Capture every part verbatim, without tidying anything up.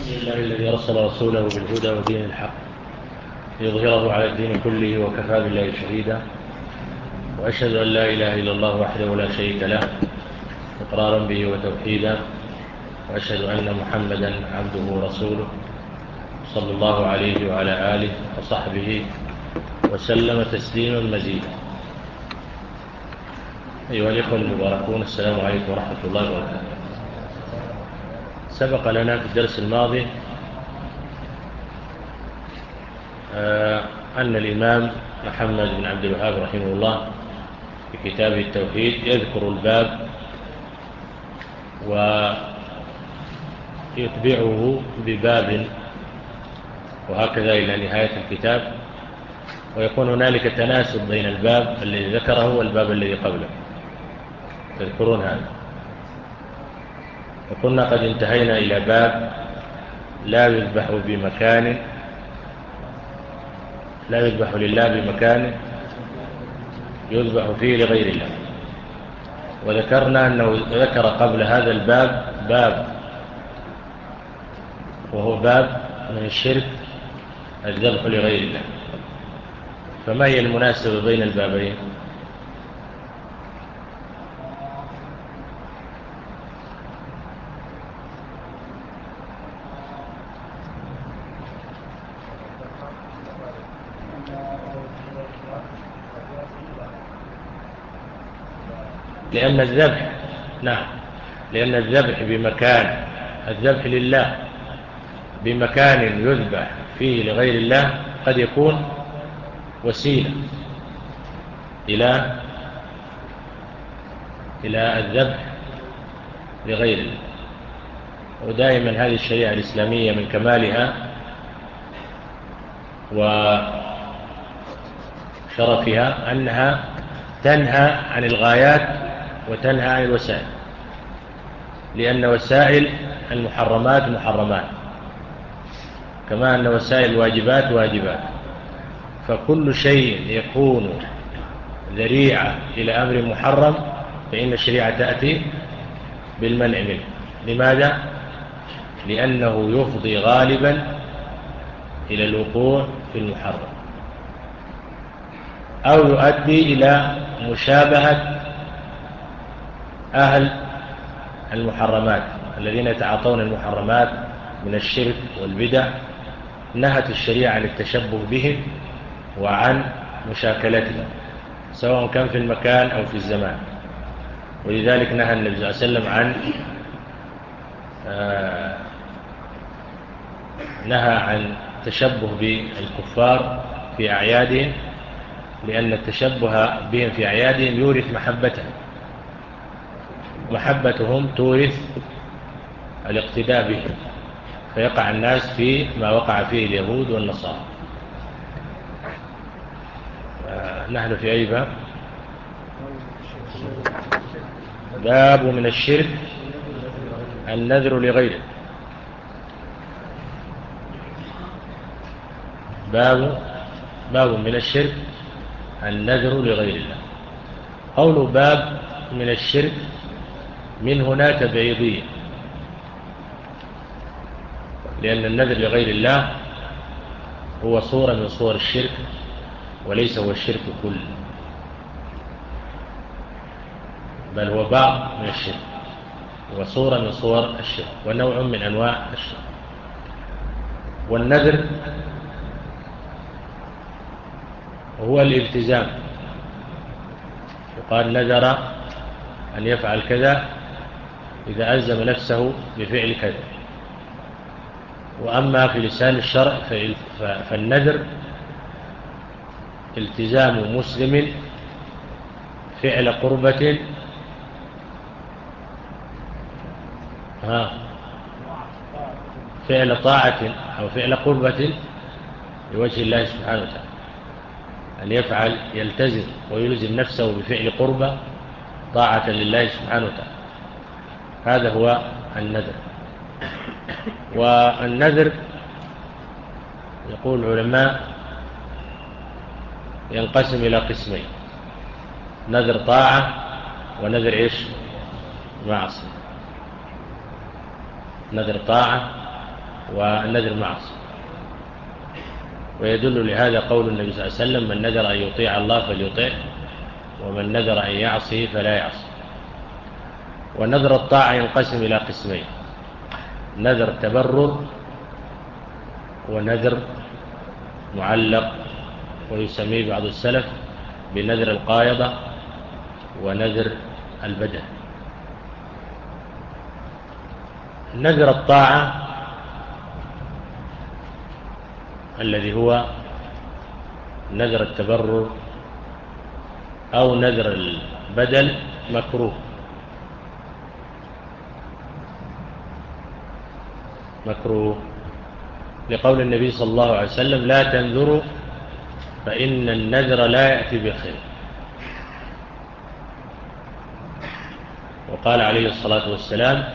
الحمد لله الذي أرسل رسوله بالهدى ودين الحق ليظهره على الدين كله وكفى بالله شهيدا، وأشهد أن لا إله إلا الله وحده لا شريك له إقرارا به وتوحيدا، وأشهد أن محمدا عبده ورسوله صلى الله عليه وعلى آله وصحبه وسلم تسليما مزيدا. أيها الإخوة المباركون، السلام عليكم ورحمة الله وبركاته. سبق لنا في الدرس الماضي أن الإمام محمد بن عبد الوهاب رحمه الله في كتابه التوحيد يذكر الباب ويتبعه بباب وهكذا إلى نهاية الكتاب، ويكون هنالك تناسب بين الباب الذي ذكره والباب الذي قبله. تذكرون هذا؟ وكنا قد انتهينا إلى باب لا يذبح بمكان لا يذبح لله بمكان يذبح فيه لغير الله، وذكرنا أنه ذكر قبل هذا الباب باب وهو باب من الشرك الذبح لغير الله. فما هي المناسبة بين البابين؟ لأن الذبح نعم لأن الذبح بمكان الذبح لله بمكان يذبح فيه لغير الله قد يكون وسيلة إلى إلى الذبح لغير الله. ودائما هذه الشريعة الإسلامية من كمالها وشرفها أنها تنهى عن الغايات وتنهى عن الوسائل، لأن وسائل المحرمات محرمات كما أن وسائل الواجبات واجبات. فكل شيء يكون ذريعة إلى أمر محرم فإن الشريعة تأتي بالمنع منه. لماذا؟ لأنه يفضي غالبا إلى الوقوع في المحرم أو يؤدي إلى مشابهة أهل المحرمات الذين يتعاطون المحرمات من الشرك والبدع. نهت الشريعة عن التشبه بهم وعن مشاكلتهم سواء كان في المكان أو في الزمان. ولذلك نهى النبي صلى الله عليه وسلم عن آه نهى عن التشبه بالكفار في أعيادهم، لأن التشبه بهم في أعيادهم يورث محبتهم، محبتهم تورث الاقتداء بهم، فيقع الناس في ما وقع فيه اليهود والنصارى. نحن في أي باب؟ باب من الشرك النذر لغيره. باب باب من الشرك النذر لغير الله. قول باب من الشرك من هنا تبعيضية، لأن النذر لغير الله هو صورة من صور الشرك وليس هو الشرك كله، بل هو بعض من الشرك وصورة من صور الشرك ونوع من أنواع الشرك. والنذر هو الالتزام، يقال نذر أن يفعل كذا إذا ألزم نفسه بفعل كذا. وأما في لسان الشرع فالنذر التزام مسلم فعل قربة ها فعل طاعة أو فعل قربة لوجه الله سبحانه وتعالى، أن يفعل يلتزم ويلزم نفسه بفعل قربة طاعة لله سبحانه وتعالى. هذا هو النذر. والنذر يقول العلماء ينقسم إلى قسمين: نذر طاعة ونذر إيش؟ معصية. نذر طاعة والنذر معصية. ويدل لهذا قول النبي صلى الله عليه وسلم: من نذر أن يطيع الله فليطيع، ومن نذر أن يعصي فلا يعصي. ونذر الطاعة ينقسم إلى قسمين: نذر تبرر، ونذر معلق، ويسميه بعض السلف بنذر القايضة ونذر البدن. نذر الطاعة الذي هو نذر التبرر أو نذر البدل مكروه مكروه لقول النبي صلى الله عليه وسلم: لا تنذروا فإن النذر لا يأتي بخير. وقال عليه الصلاة والسلام: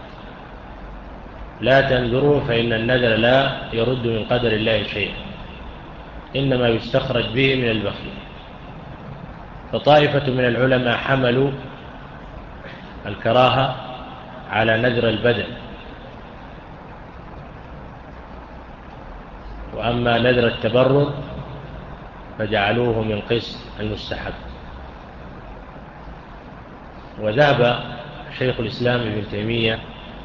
لا تنذروا فإن النذر لا يرد من قدر الله شيئا، إنما يستخرج به من البخيل. فطائفة من العلماء حملوا الكراهة على نذر البدن، وأما نذر التبرر فجعلوه من قسم المستحب. وذهب شيخ الإسلام ابن تيمية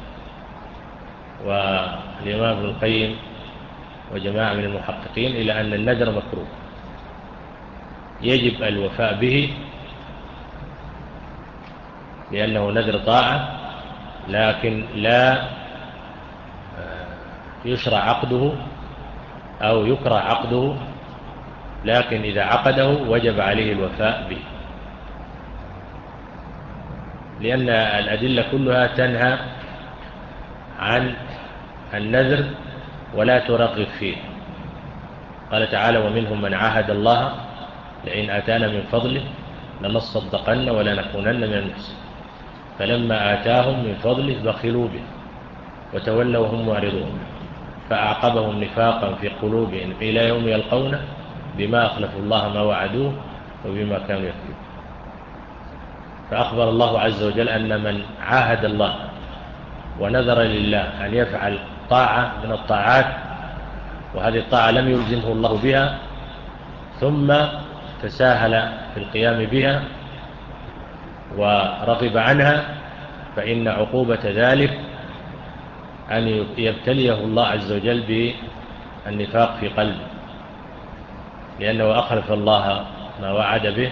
والإمام ابن القيم وجماعة من المحققين إلى أن النذر مكروه، يجب الوفاء به لأنه نذر طاعة، لكن لا يشرع عقده أو يكره عقده، لكن إذا عقده وجب عليه الوفاء به، لأن الأدلة كلها تنهى عن النذر ولا ترغب فيه. قال تعالى: ومنهم من عاهد الله لئن آتانا من فضله لنصدقن ولنكونن من المحسنين فلما آتاهم من فضله بخلوا به وتولوا هم معرضون فأعقبهم نفاقا في قلوبهم إلى يوم يلقونه بما أخلفوا الله ما وعدوه وبما كانوا يكذبون. فأخبر الله عز وجل أن من عاهد الله ونذر لله أن يفعل طاعة من الطاعات، وهذه الطاعة لم يلزمه الله بها، ثم تساهل في القيام بها ورغب عنها، فإن عقوبة ذلك أن يبتليه الله عز وجل بالنفاق في قلبه، لأنه أخلف الله ما وعد به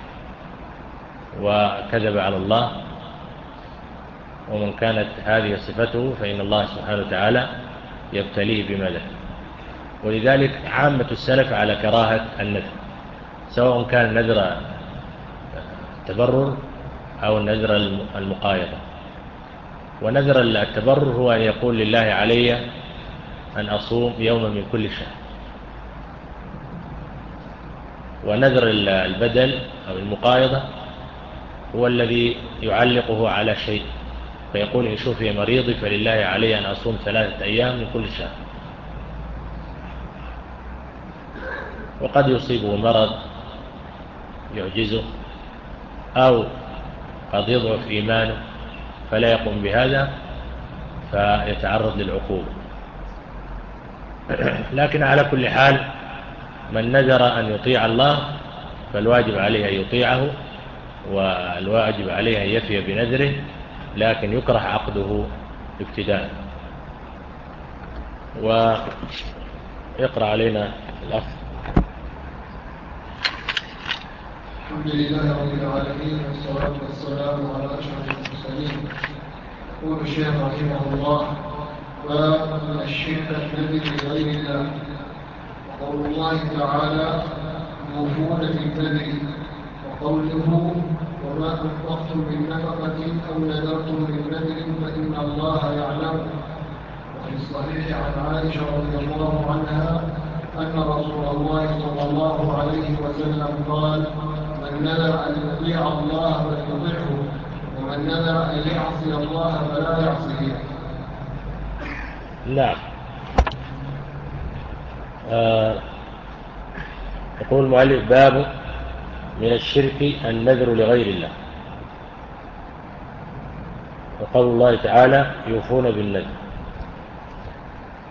وكذب على الله. ومن كانت هذه صفته فإن الله سبحانه وتعالى يبتليه بما ذكر. ولذلك عامة السلف على كراهة النذر، سواء كان نذر التبرر أو نذر المقايضة. ونذر التبرر هو أن يقول: لله علي أن أصوم يوما من كل شهر. ونذر البدل أو المقايضة هو الذي يعلقه على شيء، فيقول: إن شفي مريضي فلله علي أن أصوم ثلاثة أيام من كل شهر. وقد يصيبه مرض يعجزه، أو قد يضعف إيمانه فلا يقوم بهذا فيتعرض للعقوبة. لكن على كل حال من نذر أن يطيع الله فالواجب عليه أن يطيعه، والواجب عليه أن يفي بنذره، لكن يكره عقده ابتداء. ويقرأ علينا الأخ. الحمد لله رب العالمين، والصلاة والسلام على أشرف المرسلين. يقول الشيخ رحمه الله: باب من الشرك النذر لغير الله. وقول الله تعالى: يوفون بالنذر. وقوله: وما أنفقتم من نفقة أو نذرتم من نذر فإن الله يعلم. وفي الصحيح عن عائشة رضي الله عنها أن رسول الله صلى الله عليه وسلم قال: من نذر أن يطيع الله فليطيعه، ومن نذر أن يعصي الله فلا يعصيه. نعم. آه يقول المؤلف: باب من الشرك النذر لغير الله. وقول الله تعالى: يوفون بالنذر.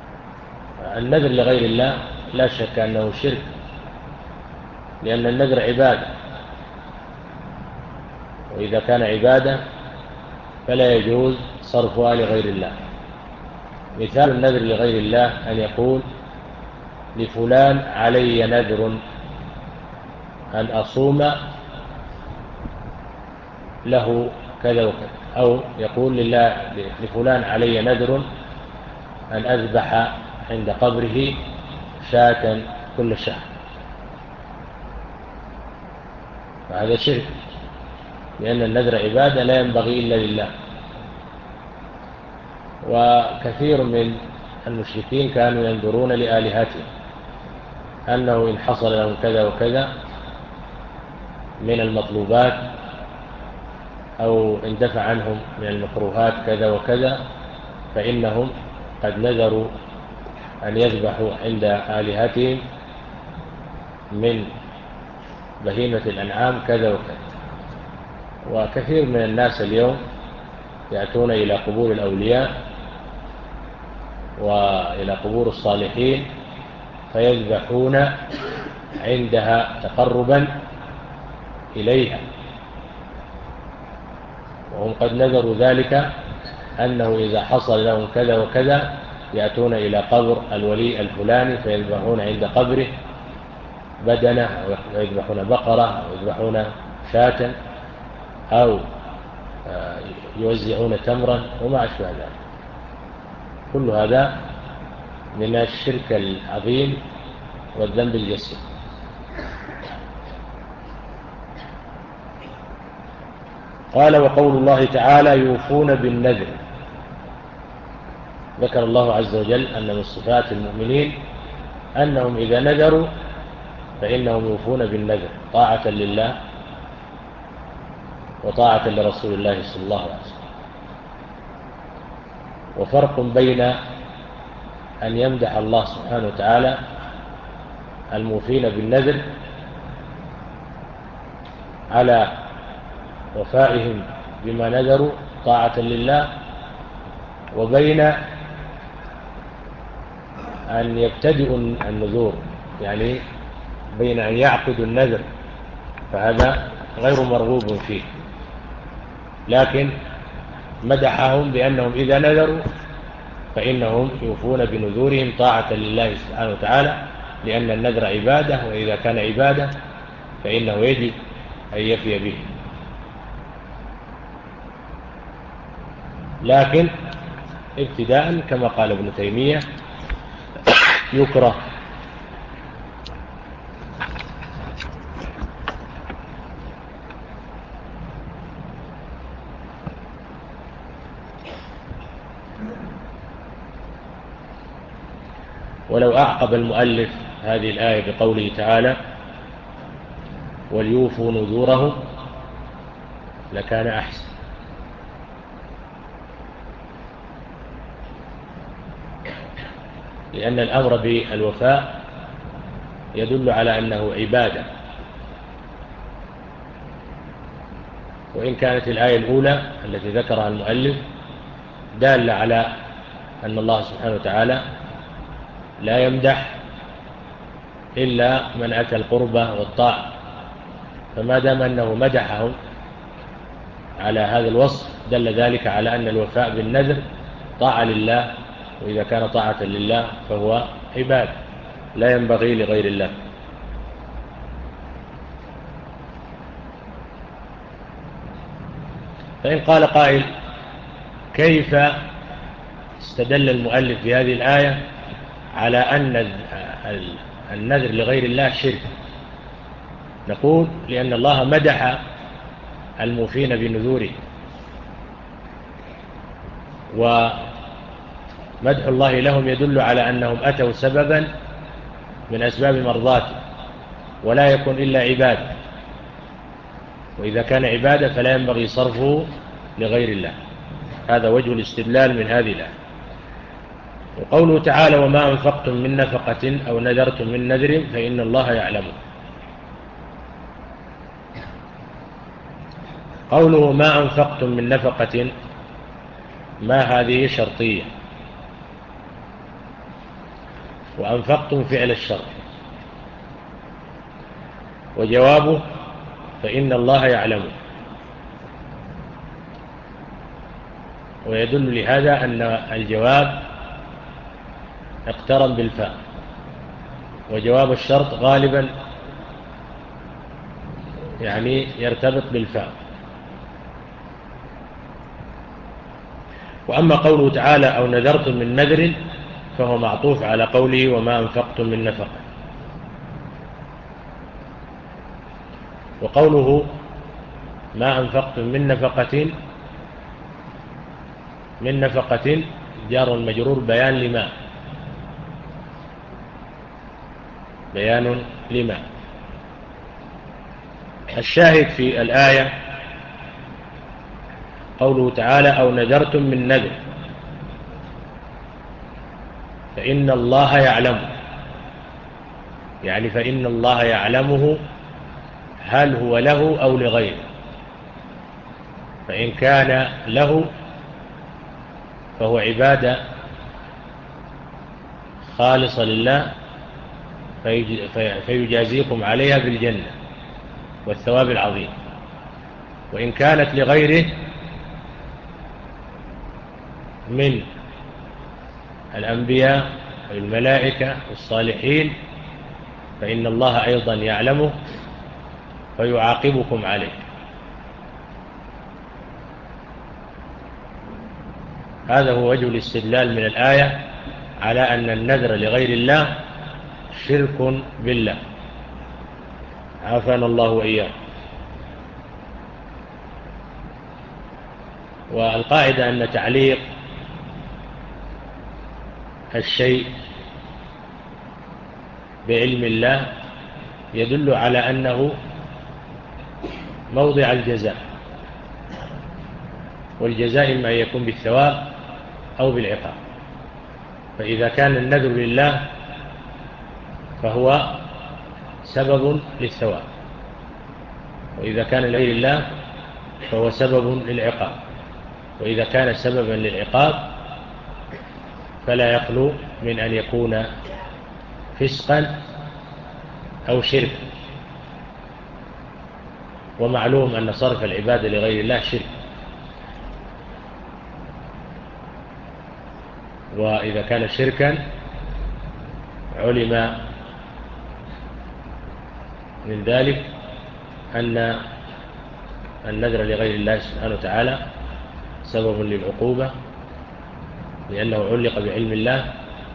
النذر لغير الله لا شك أنه شرك، لأن النذر عبادة، وإذا كان عبادة فلا يجوز صرفها لغير الله. مثال النذر لغير الله أن يقول لفلان علي نذر أن أصوم له كذا وكذا، أو يقول لله لفلان علي نذر أن أذبح عند قبره شاة كل شهر، فهذا شرك، لأن النذر عبادة لا ينبغي إلا لله. وكثير من المشركين كانوا ينذرون لآلهتهم أنه إن حصل لهم كذا وكذا من المطلوبات أو اندفع عنهم من المكروهات كذا وكذا، فإنهم قد نذروا أن يذبحوا عند آلهتهم من بهيمة الأنعام كذا وكذا. وكثير من الناس اليوم يأتون إلى قبور الأولياء وإلى قبور الصالحين فيذبحون عندها تقربا إليها، وهم قد نذروا ذلك أنه إذا حصل لهم كذا وكذا يأتون إلى قبر الولي الفلاني فيذبحون عند قبره بدنة، أو يذبحون بقرة، أو يذبحون شاة، أو يوزعون تمرا وما أشبه ذلك. كل هذا من الشرك العظيم والذنب الجسيم. قال: وقول الله تعالى: يوفون بالنذر. ذكر الله عز وجل أن من صفات المؤمنين أنهم إذا نذروا فإنهم يوفون بالنذر طاعة لله وطاعة لرسول الله صلى الله عليه وسلم. وفرق بين أن يمدح الله سبحانه وتعالى الموفين بالنذر على وفائهم بما نذروا طاعة لله، وبين أن يبتدئوا النذور، يعني بين أن يعقدوا النذر، فهذا غير مرغوب فيه. لكن مدحهم بأنهم إذا نذروا فإنهم يوفون بنذورهم طاعة لله سبحانه وتعالى، لأن النذر عبادة، وإذا كان عبادة فإنه يجب أن يفي به. لكن ابتداء كما قال ابن تيمية يكره ولو أعقب المؤلف هذه الآية بقوله تعالى: وليوفوا نذورهم لكان أحسن، لأن الأمر بالوفاء يدل على أنه عبادة. وإن كانت الآية الأولى التي ذكرها المؤلف دالة على أن الله سبحانه وتعالى لا يمدح إلا من أتى القربة والطاعة، فما دام أنه مدحهم على هذا الوصف دل ذلك على أن الوفاء بالنذر طاعة لله، وإذا كان طاعة لله فهو عبادة لا ينبغي لغير الله. فإن قال قائل: كيف استدل المؤلف في هذه الآية على أن النذر لغير الله شرك؟ نقول: لأن الله مدح الموفين بنذوره، ومدح الله لهم يدل على أنهم أتوا سببا من أسباب مرضاته، ولا يكون إلا عبادة، وإذا كان عبادة فلا ينبغي صرفه لغير الله. هذا وجه الاستدلال من هذه الآية. وقوله تعالى: وما أنفقتم من نفقة أو نذرتم من نذر فإن الله يعلمه. قوله ما أنفقتم من نفقة، ما هذه شرطية، وأنفقتم فعل الشرط. وجوابه فإن الله يعلمه. ويدل لهذا أن الجواب اقترن بالفاء، وجواب الشرط غالبا يعني يرتبط بالفاء. وأما قوله تعالى أو نذرتم من نذر فهو معطوف على قوله وما أنفقتم من نفقة. وقوله ما أنفقتم من نفقة من نفقة جار المجرور بيان لما بيان لما الشاهد في الآية قوله تعالى أو نذرتم من نذر فإن الله يعلم، يعني فإن الله يعلمه هل هو له أو لغيره. فإن كان له فهو عبادة خالصة لله فيجازيكم عليها بالجنة والثواب العظيم. وإن كانت لغيره من الأنبياء والملائكة والصالحين فإن الله أيضا يعلمه فيعاقبكم عليه. هذا هو وجه الاستدلال من الآية على أن النذر لغير الله شرك بالله، عافانا الله وإياه. والقاعدة أن تعليق الشيء بعلم الله يدل على أنه موضع الجزاء، والجزاء إما يكون بالثواب أو بالعقاب. فإذا كان النذر لله فهو سبب للثواب، وإذا كان لغير الله فهو سبب للعقاب. وإذا كان سببا للعقاب فلا يخلو من أن يكون فسقا أو شركا. ومعلوم أن صرف العبادة لغير الله شرك. وإذا كان شركا علم من ذلك أن النذر لغير الله سبحانه وتعالى سبب للعقوبة، لأنه علق بعلم الله،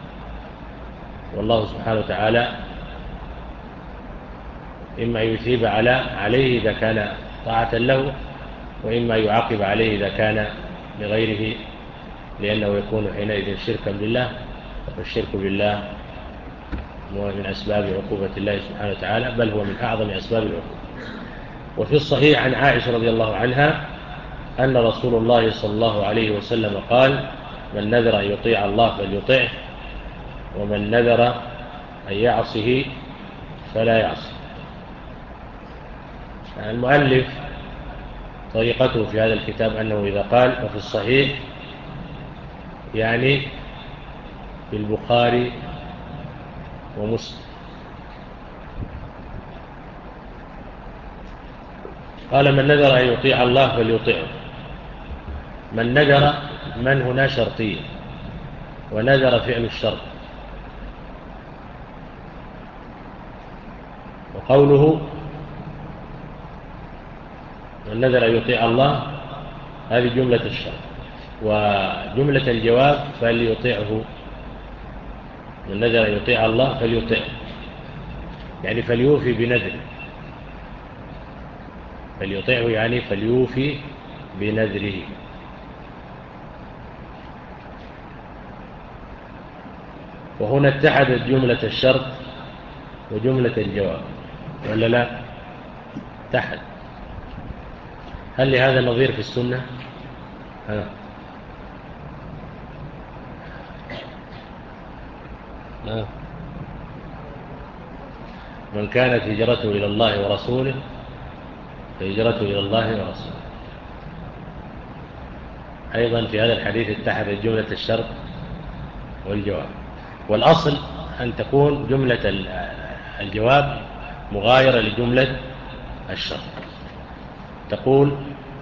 والله سبحانه وتعالى إما يثيب على عليه إذا كان طاعة له، وإما يعاقب عليه إذا كان لغيره، لأنه يكون حينئذ شركا بالله. والشرك بالله هو من أسباب عقوبة الله سبحانه وتعالى، بل هو من أعظم أسباب العقوبة. وفي الصحيح عن عائشة رضي الله عنها أن رسول الله صلى الله عليه وسلم قال من نذر أن يطيع الله فليطعه، ومن نذر أن يعصه فلا يعصه. المؤلف طريقته في هذا الكتاب أنه إذا قال وفي الصحيح يعني في البخاري ومسلم. قال من نذر أن يطيع الله فليطيعه. من نذر من هنا شرطية، ونذر فعل الشرط. وقوله من نذر أن يطيع الله هذه جملة الشرط، وجملة الجواب فليطيعه. من نذر أن يطيع الله فليطيعه يعني فليوفي بنذره. فليطيعه يعني فليوفي بنذره. وهنا اتحدت جملة الشرط وجملة الجواب، ولا لا؟ اتحد. هل لهذا نظير في السنة؟ ها. ها. من كانت هجرته إلى الله ورسوله فهجرته إلى الله ورسوله. أيضا في هذا الحديث اتحدت جملة الشرط والجواب. والأصل أن تكون جملة الجواب مغايرة لجملة الشرط. تقول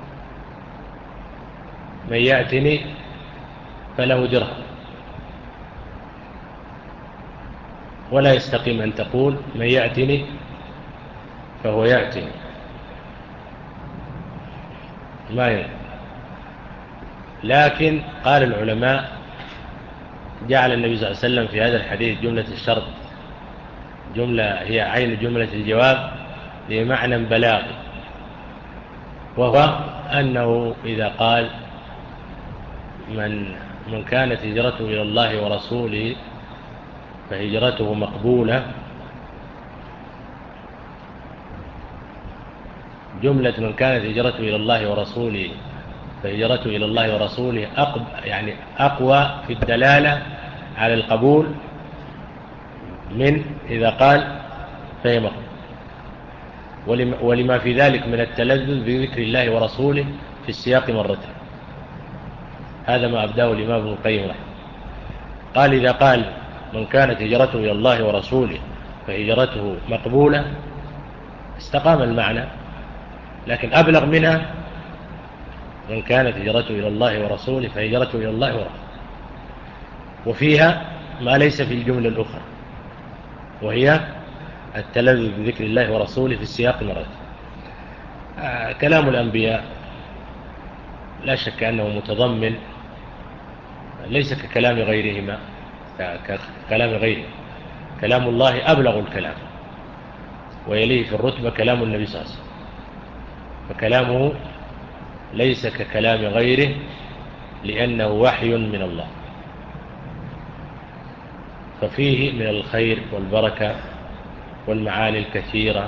من يأتني فله درهم، ولا يستقيم أن تقول من يأتني فهو يأتني، ما يمكن. لكن قال العلماء جعل النبي صلى الله عليه وسلم في هذا الحديث جملة الشرط جملة هي عين جملة الجواب بمعنى بلاغي، وهو أنه إذا قال من من كانت هجرته إلى الله ورسوله فهجرته مقبولة، جملة من كانت هجرته إلى الله ورسوله فهجرته إلى الله ورسوله أقب يعني أقوى في الدلالة على القبول من إذا قال فهي مقبول، ولما في ذلك من التلذذ بذكر الله ورسوله في السياق مرتين. هذا ما أبداه الإمام ابن القيم رحمه. قال إذا قال من كانت هجرته إلى الله ورسوله فهجرته مقبولة استقام المعنى، لكن أبلغ منها من كانت هجرته إلى الله ورسوله فهجرته إلى الله ورسوله، وفيها ما ليس في الجملة الأخرى، وهي التلذذ بذكر الله ورسوله في السياق مرتين. آه كلام الأنبياء لا شك أنه متضمن، ليس ككلام غيرهما ككلام غيره. كلام الله أبلغ الكلام، ويليه في الرتبة كلام النبي صلى الله عليه وسلم، فكلامه ليس ككلام غيره لأنه وحي من الله، ففيه من الخير والبركة والمعاني الكثيرة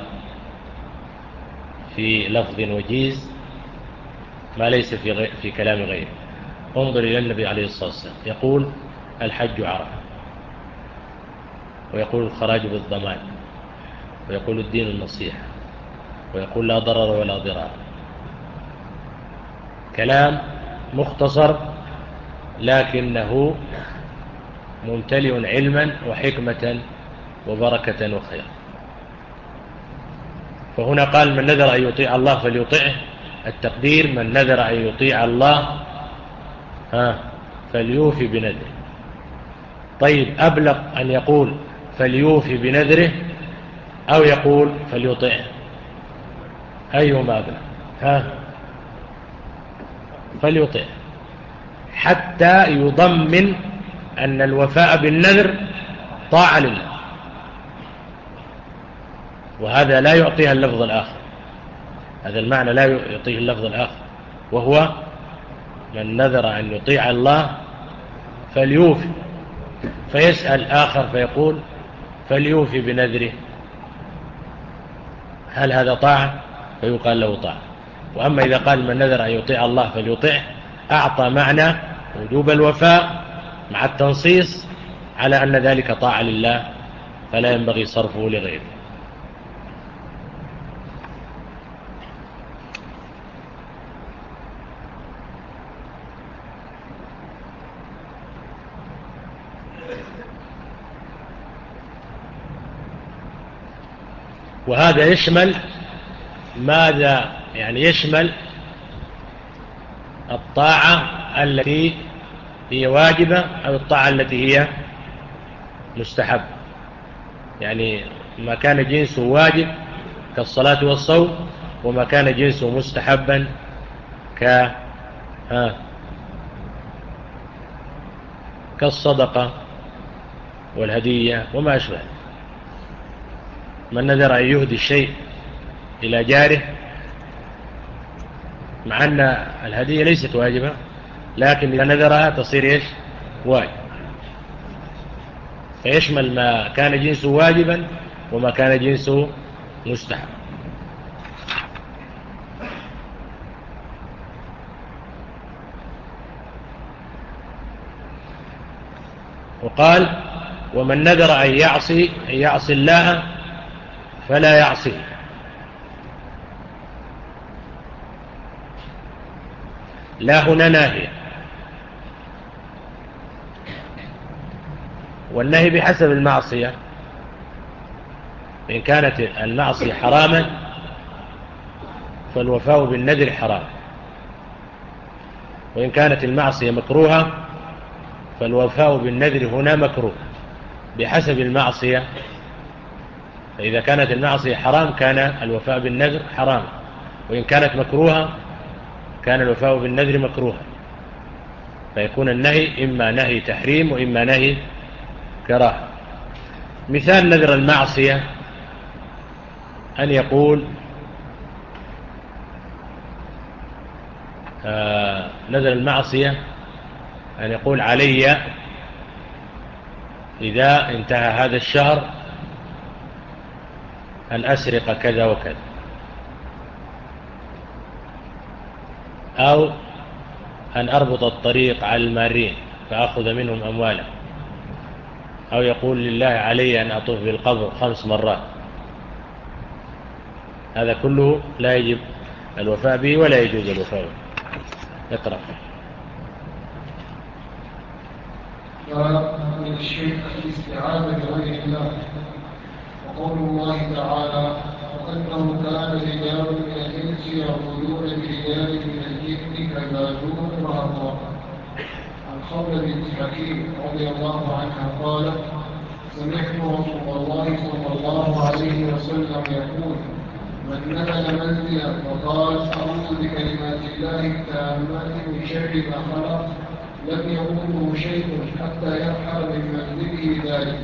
في لفظ وجيز ما ليس في, غير في كلام غيره. انظر إلى النبي عليه الصلاة والسلام يقول الحج عرفة، ويقول الخراج بالضمان، ويقول الدين النصيحة، ويقول لا ضرر ولا ضرار. كلام مختصر لكنه ممتلئ علما وحكمة وبركة وخير. فهنا قال من نذر أن يطيع الله فليطيعه، التقدير من نذر أن يطيع الله ها فليوفي بنذره. طيب أبلغ أن يقول فليوفي بنذره أو يقول فليطيعه؟ أيهما أبلغ؟ ها فليطيعه، حتى يضمن أن الوفاء بالنذر طاعة لله، وهذا لا يعطيها اللفظ الآخر، هذا المعنى لا يعطيه اللفظ الآخر، وهو من نذر أن يطيع الله فليوفي. فيسأل آخر فيقول فليوفي بنذره، هل هذا طاعة؟ فيقال له طاعة. وأما إذا قال من نذر أن يطيع الله فليطيعه أعطى معنى وجوب الوفاء مع التنصيص على أن ذلك طاعة لله، فلا ينبغي صرفه لغيره. وهذا يشمل ماذا؟ يعني يشمل الطاعة التي هي واجبة أو الطاعة التي هي مستحب. يعني ما كان جنسه واجب كالصلاة والصوم، وما كان جنسه مستحبا ك ها كالصدقة والهدية وما أشبه. من نذر أن يهدي الشيء إلى جاره، مع أن الهدية ليست واجبة، لكن إذا نذرها تصير إيش؟ واجب. فيشمل ما كان جنسه واجبا وما كان جنسه مستحب. وقال ومن نذر أن يعصي أن يعصي الله فلا يعصيه. لا هنا ناهية، والنهي بحسب المعصية. إن كانت المعصية حراما فالوفاء بالنذر حرام، وإن كانت المعصية مكروهة فالوفاء بالنذر هنا مكروه بحسب المعصية. فإذا كانت المعصية حرام كان الوفاء بالنذر حرام، وإن كانت مكروهة كان الوفاء بالنذر مكروها، فيكون النهي إما نهي تحريم وإما نهي كراهة. مثال نذر المعصية أن يقول آه نذر المعصية أن يقول علي إذا انتهى هذا الشهر أن أسرق كذا وكذا، أو أن أربط الطريق على المارين فأخذ منهم أموالا، أو يقول لله علي أن أطوف بالقبر خمس مرات. هذا كله لا يجب الوفاء به ولا يجوز الوفاء به. اقرأ. من الشرك الاستعاذة بغير الله، وقول الله تعالى وأنه كان رجال من الإنس يقولون برجال من الجن فزادوهم رهقا. عن خولة بنت حكيم رضي الله عنها قالت سمعت رسول الله صلى الله عليه وسلم يقول من نزل منزلا وقال أعوذ بكلمات الله التامات من شر ما خلق لم يضره شيء حتى يرحل من منزله ذلك.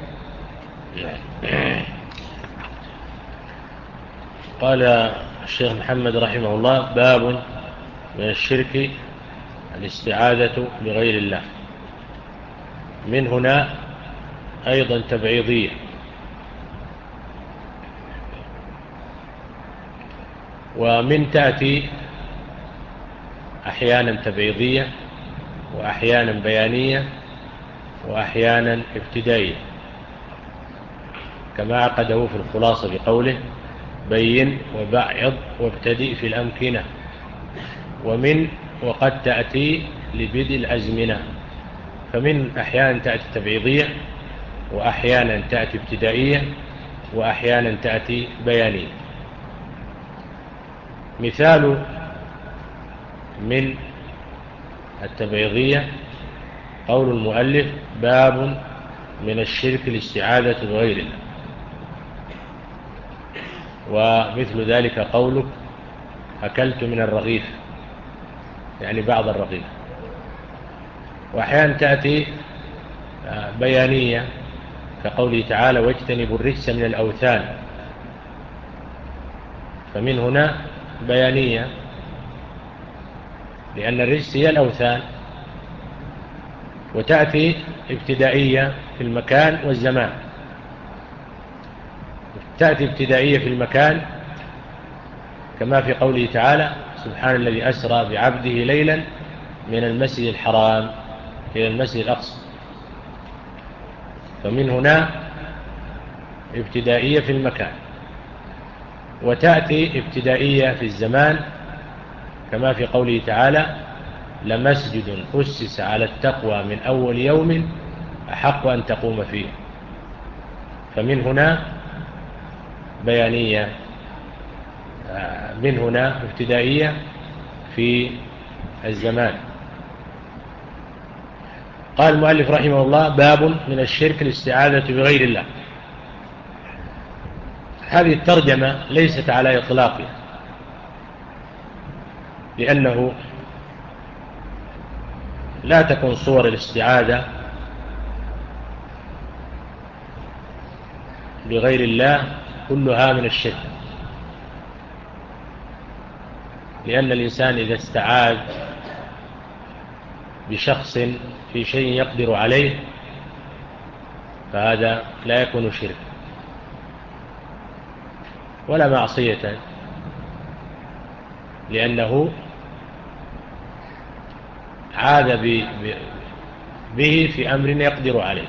قال الشيخ محمد رحمه الله باب من الشرك الاستعاذة بغير الله. من هنا أيضا تبعيضية، ومن تأتي أحيانا تبعيضية وأحيانا بيانية وأحيانا ابتدائية، كما عقده في الخلاصة بقوله بين وبعض وابتدئ في الأمكنة. ومن وقد تأتي لبدء الأزمنة، فمن أحيانا تأتي تبعيضية وأحيانا تأتي ابتدائية وأحيانا تأتي بيانية. مثال من التبعيضية قول المؤلف باب من الشرك الاستعاذة بغير الله، ومثل ذلك قولك أكلت من الرغيف، يعني بعض الرغيف. وأحيانا تأتي بيانية كقوله تعالى واجتنبوا الرجس من الأوثان، فمن هنا بيانية لأن الرجس هي الأوثان. وتأتي ابتدائية في المكان والزمان. تأتي ابتدائية في المكان كما في قوله تعالى سبحان الذي أسرى بعبده ليلا من المسجد الحرام إلى المسجد الأقصى، فمن هنا ابتدائية في المكان. وتأتي ابتدائية في الزمان كما في قوله تعالى لمسجد أسس على التقوى من أول يوم أحق أن تقوم فيه، فمن هنا بيانية، من هنا ابتدائية في الزمان. قال المؤلف رحمه الله باب من الشرك الاستعاذة بغير الله. هذه الترجمة ليست على إطلاقها، لأنه لا تكون صور الاستعاذة بغير الله كلها من الشرك، لأن الإنسان إذا استعاذ بشخص في شيء يقدر عليه فهذا لا يكون شرك ولا معصية، لأنه عاذ به في أمر يقدر عليه.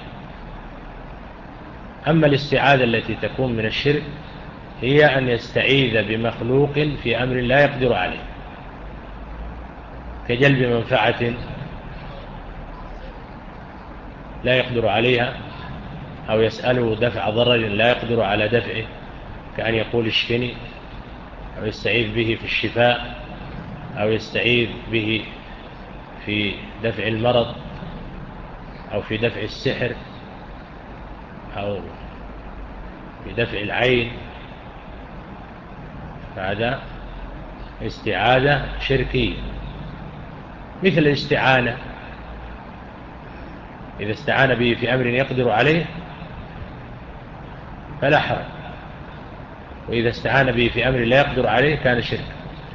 أما الاستعاذة التي تكون من الشرك هي أن يستعيذ بمخلوق في أمر لا يقدر عليه، كجلب منفعة لا يقدر عليها أو يسأله دفع ضرر لا يقدر على دفعه، كأن يقول اشفني، أو يستعيذ به في الشفاء، أو يستعيذ به في دفع المرض، أو في دفع السحر، أو في دفع العين، فهذا استعاذة شركية. مثل الاستعانة، إذا استعان به في أمر يقدر عليه فلا حرج، وإذا استعان به في أمر لا يقدر عليه كان شرك.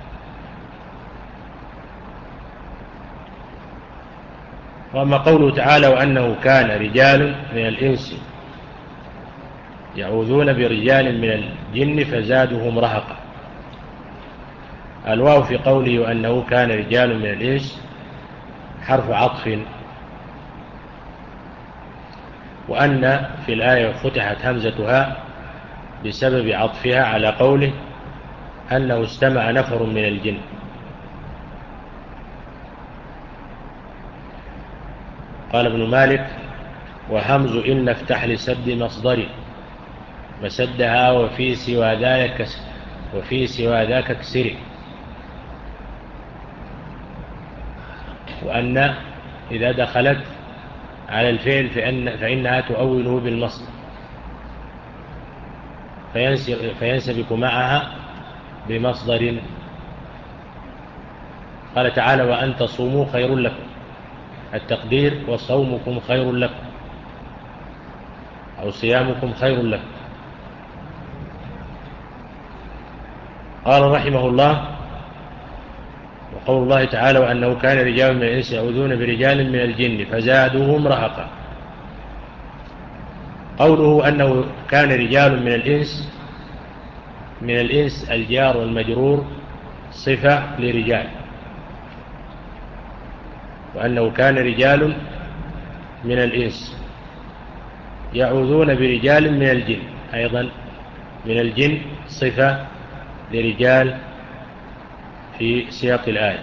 وأما قوله تعالى وأنه كان رجال من الإنس يعوذون برجال من الجن فزادهم رهقا، الواو في قوله وأنه كان رجال من الإنس حرف عطف، وأن في الآية فتحت همزتها بسبب عطفها على قوله أنه استمع نفر من الجن. قال ابن مالك وهمز إن افتح لسد مصدري مسدها وفي سوى ذاك وفي سوى ذاك اكسري، وأن إذا دخلت على الفعل فإن فإنها تؤوله بالمصدر فينسبك معها بمصدر. قال تعالى وأن تصوموا خير لكم، التقدير وصومكم خير لكم أو صيامكم خير لكم. قال رحمه الله وقول الله تعالى وأنه كان رجال من الإنس يعوذون برجال من الجن فزادوهم رهقا، قوله أنه كان رجال من الإنس، من الإنس الجار والمجرور صفة لرجال، وأنه كان رجال من الإنس يعوذون برجال من الجن، أيضا من الجن صفة لرجال في سياق الآية.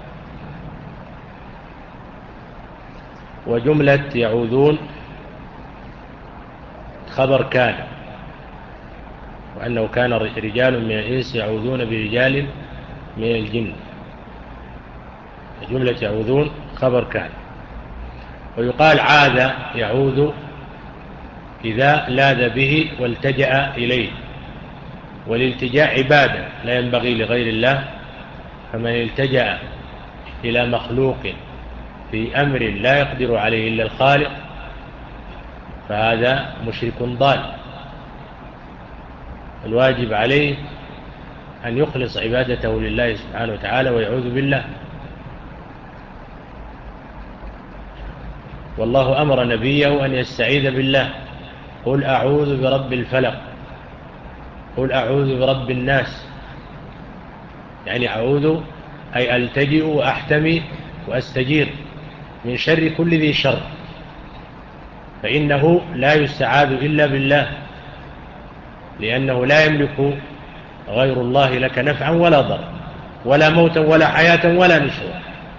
وجملة يعوذون خبر كان، وأنه كان رجال من الإنس يعوذون برجال من الجن، جملة يعوذون خبر كان. ويقال عاذ يعوذ إذا لاذ به والتجأ إليه، والالتجاء عبادة لا ينبغي لغير الله، فمن التجأ إلى مخلوق في أمر لا يقدر عليه إلا الخالق فهذا مشرك ضال. الواجب عليه أن يخلص عبادته لله سبحانه وتعالى ويعوذ بالله. والله أمر نبيه أن يستعيذ بالله قل أعوذ برب الفلق، قل أعوذ برب الناس، يعني أعوذ أي ألتجئ وأحتمي وأستجير من شر كل ذي شر، فإنه لا يستعاذ إلا بالله، لأنه لا يملك غير الله لك نفعا ولا ضرا ولا موتا ولا حياة ولا نشورا.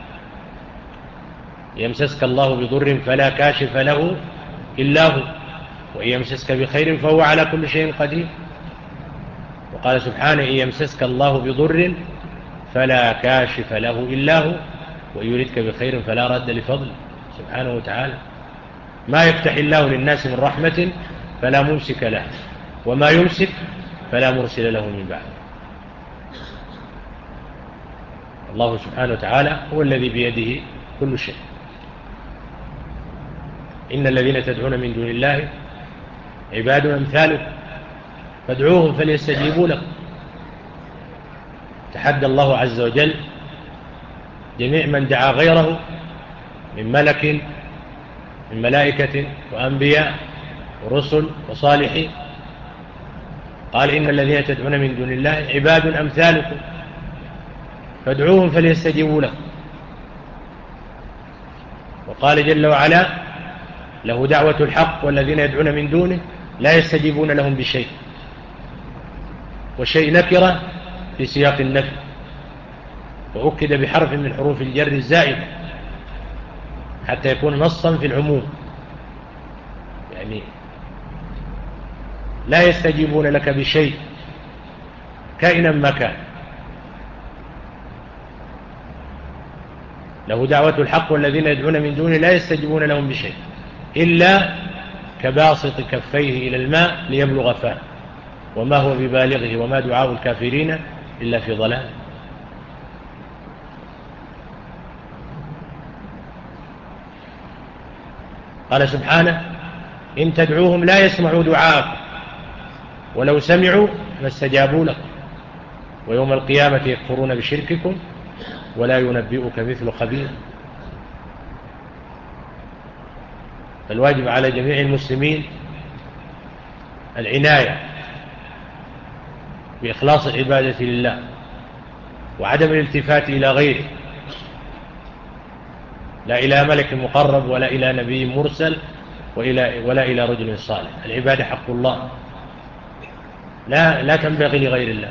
يمسسك الله بضر فلا كاشف له إلا هو، وإن يمسسك بخير فهو على كل شيء قدير. وقال سبحانه إن يمسسك الله بضر فلا كاشف له إلا هو وإن يردك بخير فلا رد لفضله سبحانه وتعالى. ما يفتح الله للناس من رحمة فلا ممسك له، وما يمسك فلا مرسل له من بعد. الله سبحانه وتعالى هو الذي بيده كل شيء. إن الذين تدعون من دون الله عباد أمثالكم فادعوهم فليستجيبوا لكم. تحدى الله عز وجل جميع من دعا غيره من ملك من ملائكة وأنبياء ورسل وصالحين، قال إن الذين تدعون من دون الله عباد أمثالكم فادعوهم فليستجيبوا لكم. وقال جل وعلا له دعوة الحق والذين يدعون من دونه لا يستجيبون لهم بشيء، وشيء نكرة في سياق النفي، وأكد بحرف من حروف الجر الزائد حتى يكون نصا في العموم، يعني لا يستجيبون لك بشيء كائنا ما كان. له دعوة الحق والذين يدعون من دونه لا يستجيبون لهم بشيء إلا كباسط كفيه إلى الماء ليبلغ فاه وما هو ببالغه وما دعاء الكافرين إلا في ضلال. قال سبحانه إن تدعوهم لا يسمعوا دعاءكم ولو سمعوا ما استجابوا لكم ويوم القيامة يكفرون بشرككم ولا ينبئك مثل خبير. فالواجب على جميع المسلمين العناية بإخلاص العبادة لله وعدم الالتفات إلى غيره، لا إلى ملك مقرب ولا إلى نبي مرسل ولا إلى رجل صالح. العبادة حق الله لا, لا تنبغي لغير الله.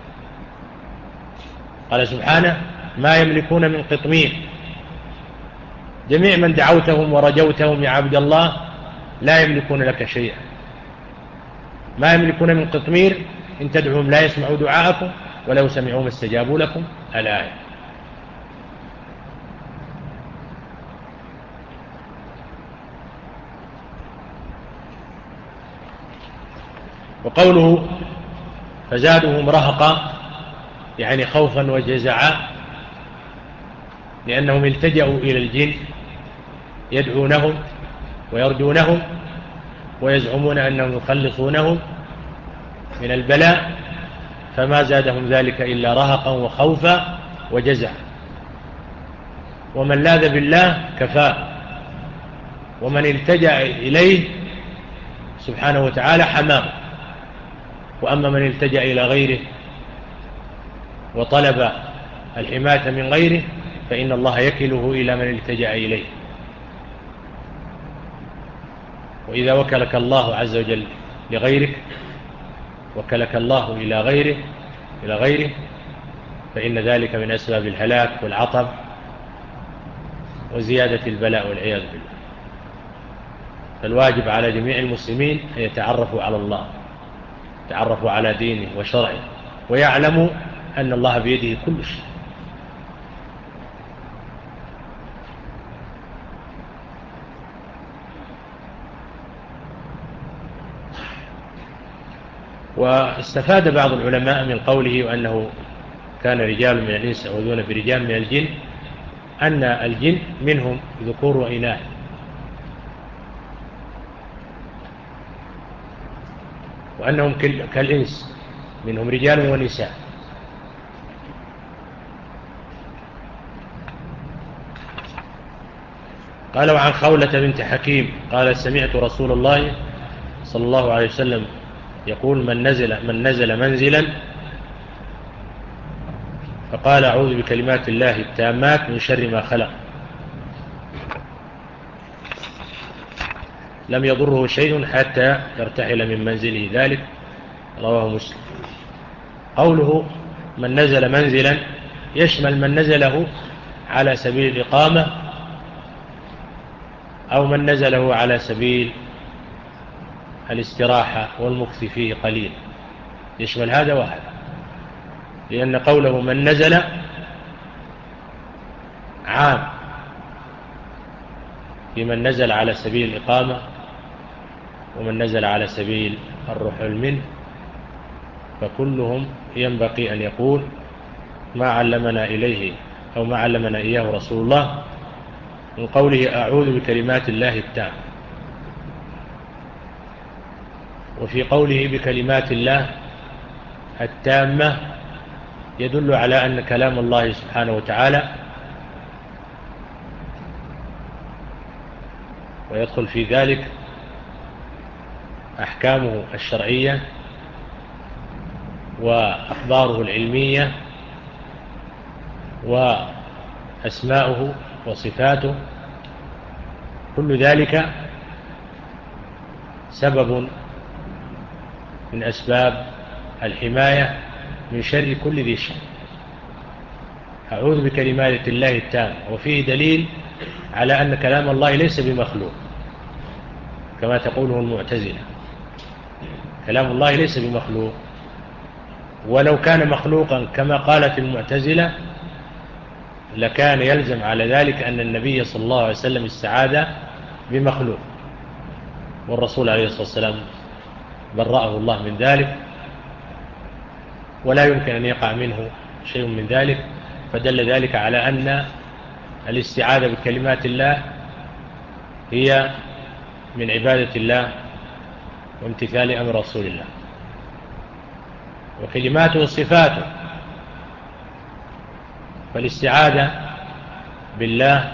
قال سبحانه ما يملكون من قطمير. جميع من دعوتهم ورجوتهم يا عبد الله لا يملكون لك شيئا. ما يملكون من قطمير إن تدعوهم لا يسمعوا دعاءكم ولو سمعوا ما استجابوا لكم. الآية. وقوله فزادهم رهقا يعني خوفا وجزعا لأنهم التجأوا إلى الجن يدعونهم ويرجونهم ويزعمون أنهم يخلصونهم من البلاء، فما زادهم ذلك إلا رهقا وخوفا وجزعا. ومن لاذ بالله كفاه، ومن التجأ إليه سبحانه وتعالى حماه. وأما من التجأ إلى غيره وطلب الحماية من غيره فإن الله يكله إلى من التجأ إليه. وإذا وكلك الله عز وجل لغيرك وكلك الله إلى غيره إلى غيره فإن ذلك من أسباب الهلاك والعطب وزيادة البلاء والعياذ بالله. فالواجب على جميع المسلمين أن يتعرفوا على الله، يتعرفوا على دينه وشرعه، ويعلموا أن الله بيده كل شيء. واستفاد بعض العلماء من قوله وأنه كان رجال من الإنس يعوذون برجال من الجن أن الجن منهم ذكور وإناث، وأنهم كالإنس منهم رجال ونساء. قالوا عن خولة بنت حكيم قال سمعت رسول الله صلى الله عليه وسلم يقول من نزل, من نزل منزلا فقال أعوذ بكلمات الله التامات من شر ما خلق لم يضره شيء حتى يرتحل من منزله، ذلك رواه مسلم. قوله من نزل منزلا يشمل من نزله على سبيل الإقامة أو من نزله على سبيل الاستراحة والمكث فيه قليل، يشمل هذا وهذا، لأن قوله من نزل عام في من نزل على سبيل الإقامة ومن نزل على سبيل الرحل منه، فكلهم ينبغي أن يقول ما علمنا إليه أو ما علمنا إياه رسول الله من قوله أعوذ بكلمات الله التامة. وفي قوله بكلمات الله التامة يدل على أن كلام الله سبحانه وتعالى ويدخل في ذلك أحكامه الشرعية وأخباره العلمية وأسماؤه وصفاته، كل ذلك سبب من أسباب الحماية من شر كل ذي شر. أعوذ بكلمات الله التامة، وفيه دليل على أن كلام الله ليس بمخلوق كما تقوله المعتزلة، كلام الله ليس بمخلوق، ولو كان مخلوقا كما قالت المعتزلة لكان يلزم على ذلك أن النبي صلى الله عليه وسلم استعاذ بمخلوق، والرسول عليه الصلاة والسلام برأه الله من ذلك، ولا يمكن أن يقع منه شيء من ذلك، فدل ذلك على أن الاستعاذة بكلمات الله هي من عبادة الله وامتثال أمر رسول الله. وكلماته وصفاته، فالاستعاذة بالله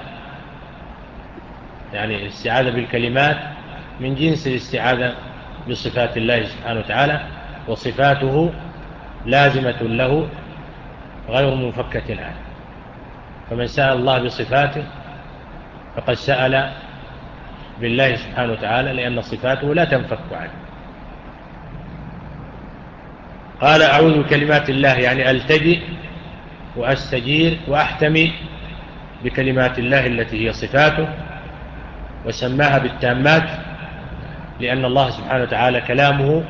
يعني الاستعاذة بالكلمات من جنس الاستعاذة بصفات الله سبحانه وتعالى، وصفاته لازمة له غير منفكة عنه. فمن سأل الله بصفاته فقد سأل بالله سبحانه وتعالى، لأن صفاته لا تنفك عنه. قال أعوذ بكلمات الله يعني ألتجئ وأستجير وأحتمي بكلمات الله التي هي صفاته، وسماها بالتامات لأن الله سبحانه وتعالى كلامه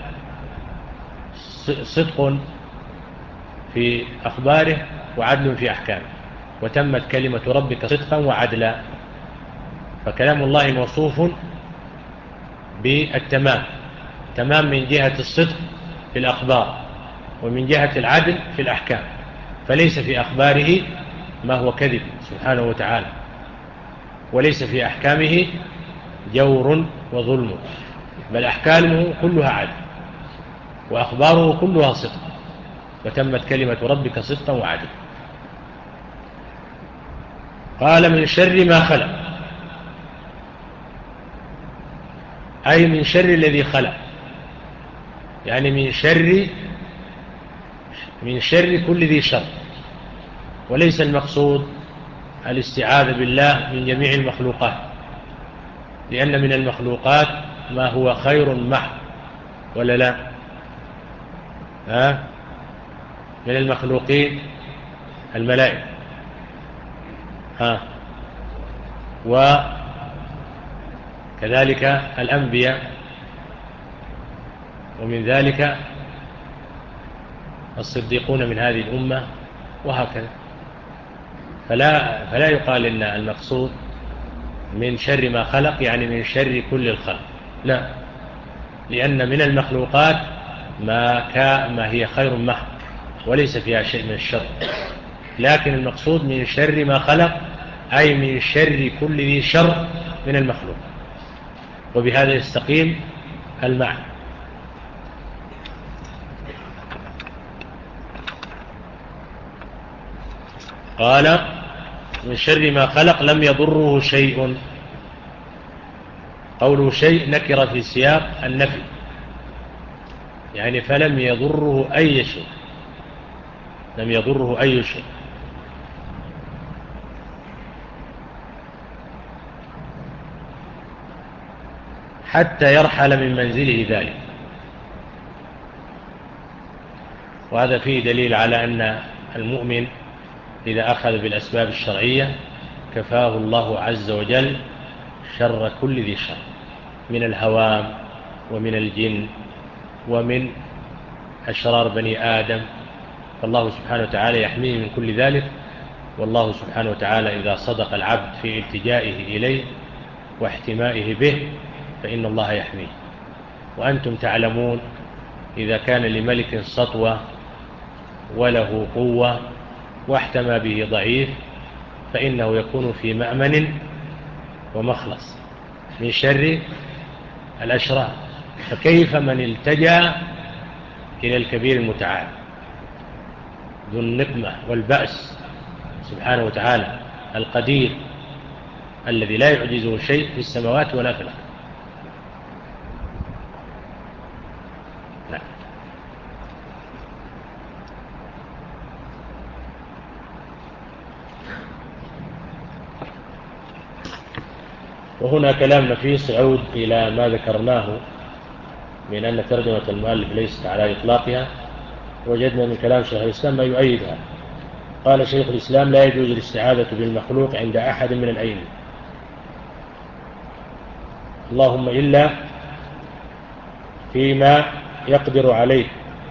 صدق في أخباره وعدل في أحكامه، وتمت كلمة ربك صدقا وعدلا. فكلام الله موصوف بالتمام، تمام من جهة الصدق في الأخبار، ومن جهة العدل في الأحكام، فليس في أخباره ما هو كذب سبحانه وتعالى، وليس في أحكامه جور وظلم، بل أحكامه كلها عدل وأخباره كلها صدق، وتمت كلمة ربك صدقا وعدلا. قال من شر ما خلق، أي من شر الذي خلق، يعني من شر من شر كل ذي شر، وليس المقصود الاستعاذة بالله من جميع المخلوقات، لأن من المخلوقات ما هو خير محض، ولا لا؟ ها؟ من المخلوقين الملائكة، ها، وكذلك الأنبياء، ومن ذلك الصديقون من هذه الأمة، وهكذا. فلا, فلا يقال إن المقصود من شر ما خلق يعني من شر كل الخلق، لا، لأن من المخلوقات ما, ما هي خير محض وليس فيها شيء من الشر، لكن المقصود من شر ما خلق أي من شر كل ذي شر من المخلوق، وبهذا يستقيم المعنى. قال من شر ما خلق لم يضره شيء، قوله شيء نكر في سياق النفي، يعني فلم يضره أي شيء، لم يضره أي شيء. حتى يرحل من منزله ذلك، وهذا فيه دليل على أن المؤمن إذا أخذ بالأسباب الشرعية كفاه الله عز وجل شر كل ذي شر من الهوام ومن الجن ومن أشرار بني آدم، فالله سبحانه وتعالى يحميه من كل ذلك. والله سبحانه وتعالى إذا صدق العبد في التجائه إليه واحتمائه به فإن الله يحميه. وأنتم تعلمون إذا كان لملك سطوة وله قوة واحتمى به ضعيف فإنه يكون في مأمن ومخلص من شر الأشرار، فكيف من التجأ إلى الكبير المتعال ذو النقمة والبأس سبحانه وتعالى القدير الذي لا يعجزه شيء في السماوات ولا في الأرض. لا. وهنا كلام نفيس يعود إلى ما ذكرناه من أن ترجمة المؤلف ليست على إطلاقها، وجدنا من كلام شيخ الإسلام ما يؤيدها. قال شيخ الإسلام لا يجوز الاستعاذة بالمخلوق عند أحد من الأئمة، اللهم إلا فيما يقدر عليه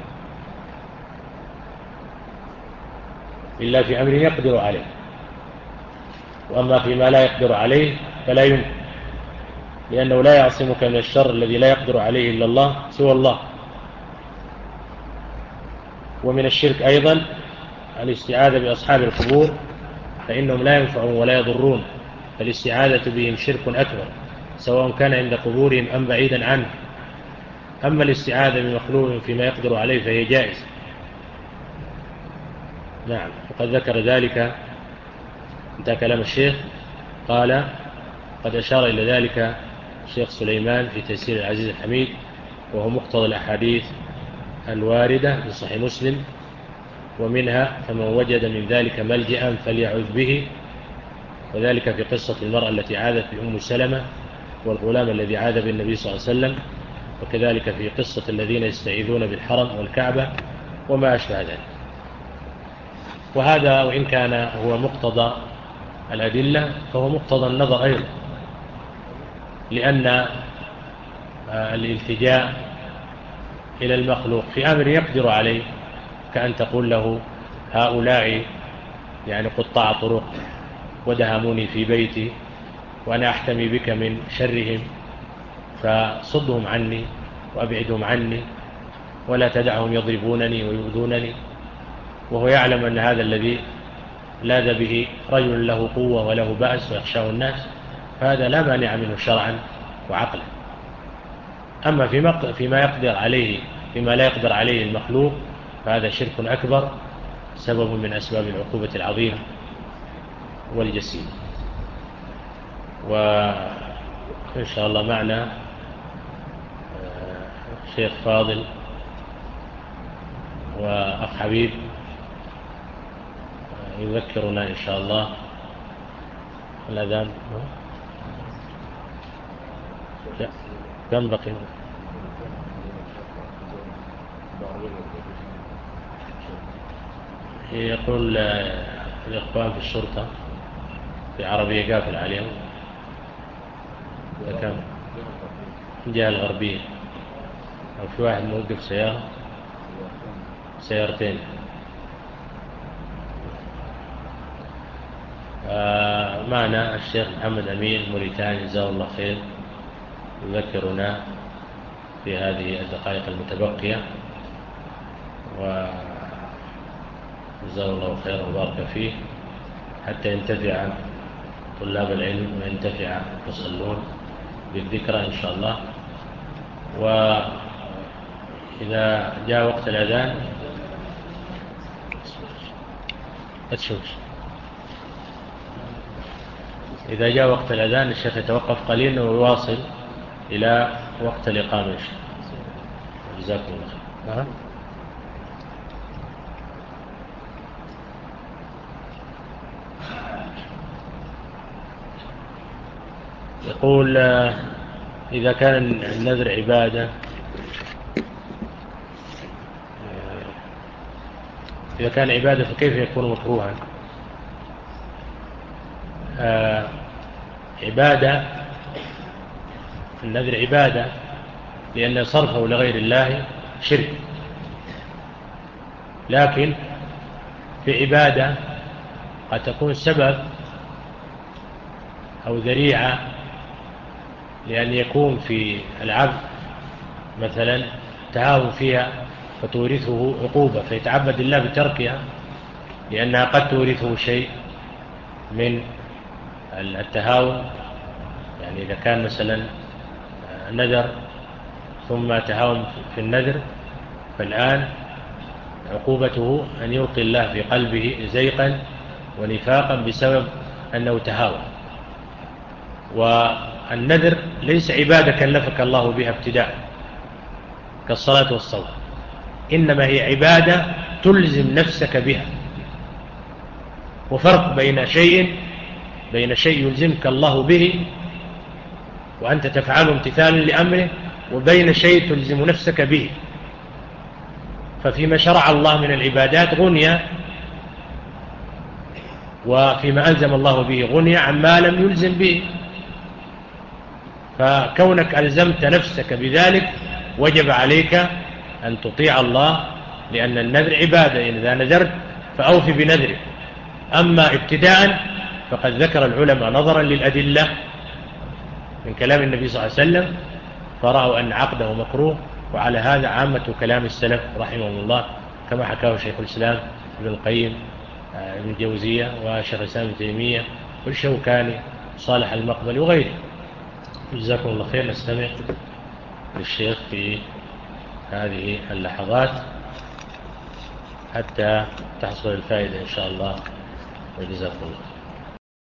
إلا في أمر يقدر عليه، وأما فيما لا يقدر عليه فلا يمكن، لأنه لا يعصمك من الشر الذي لا يقدر عليه إلا الله سوى الله. ومن الشرك أيضا الاستعاذة بأصحاب القبور، فإنهم لا ينفعون ولا يضرون، فالاستعاذة بهم شرك أكبر سواء كان عند قبورهم أم بعيدا عنه. أما الاستعاذة بمخلوق فيما يقدر عليه فهي جائز. نعم، وقد ذكر ذلك، انتهى كلام الشيخ. قال قد أشار إلى ذلك الشيخ سليمان في تيسير العزيز الحميد، وهو مقتضى الأحاديث الواردة في صحيح مسلم، ومنها فمن وجد من ذلك ملجأ فليعوذ به، وذلك في قصة المرأة التي عاذت بأم سلمة والغلام الذي عاذ بالنبي صلى الله عليه وسلم، وكذلك في قصة الذين يستعيذون بالحرم والكعبة وما أشبه ذلك. وهذا وإن كان هو مقتضى الأدلة فهو مقتضى النظر أيضا، لأن الالتجاء إلى المخلوق في أمر يقدر عليه، كأن تقول له هؤلاء يعني قطاع طرق ودهموني في بيتي وأنا أحتمي بك من شرهم، فصدهم عني وأبعدهم عني ولا تدعهم يضربونني ويؤذونني، وهو يعلم أن هذا الذي لاذ به رجل له قوة وله بأس ويخشاه الناس، فهذا لا مانع منه شرعا وعقلا. أما فيما فيما يقدر عليه فيما لا يقدر عليه المخلوق فهذا شرك أكبر، سبب من أسباب العقوبة العظيمة والجسيم. وإن شاء الله معنا شيخ فاضل وأخ حبيب يذكرنا إن شاء الله الأذان. كم بقي؟ يقول الإخوان في الشرطة في عربية قافل عليهم، كم الجهة الغربية، أو في واحد موقف سيارة سيارتين. آه معنا الشيخ محمد أمين موريتاني جزاه الله خير يذكرنا في هذه الدقائق المتبقية، وجزاه الله خير وبارك فيه، حتى ينتفع طلاب العلم وينتفع المصلون بالذكرى إن شاء الله. وإذا جاء وقت الأذان أتشوش إذا جاء وقت الأذان الشيخ يتوقف قليلا ويواصل إلى وقت الإقامة. جزاكم الله خير. يقول إذا كان النذر عبادة إذا كان عبادة فكيف يكون مكروها؟ آه عبادة، النذر عبادة لأن صرفه لغير الله شرك، لكن في عبادة قد تكون سبب أو ذريعة لأن يكون في العبد مثلا تهاون فيها فتورثه عقوبة فيتعبد الله بتركها، لأنها قد تورثه شيء من التهاون. يعني إذا كان مثلا نذر ثم تهاون في النذر، فالآن عقوبته أن يلقي الله في قلبه زيقا ونفاقا بسبب أنه تهاون. والنذر ليس عبادة كلفك الله بها ابتداء كالصلاة والصوم، إنما هي عبادة تلزم نفسك بها. وفرق بين شيء بين شيء يلزمك الله به وأنت تفعله امتثالا لأمره، وبين شيء تلزم نفسك به. ففيما شرع الله من العبادات غنية، وفيما ألزم الله به غنية عما لم يلزم به. فكونك ألزمت نفسك بذلك وجب عليك أن تطيع الله، لأن النذر عبادة، إن إذا نذرت فأوفي بنذرك. أما ابتداء فقد ذكر العلماء نظرا للأدلة من كلام النبي صلى الله عليه وسلم فرأوا أن عقده مكروه، وعلى هذا عامة كلام السلف رحمهم الله، كما حكاه شيخ الإسلام ابن القيم ابن الجوزية وشيخ الإسلام ابن تيمية والشوكاني صالح المقبري وغيره. جزاكم الله خير. نستمع للشيخ في هذه اللحظات حتى تحصل الفائدة إن شاء الله، وجزاكم الله.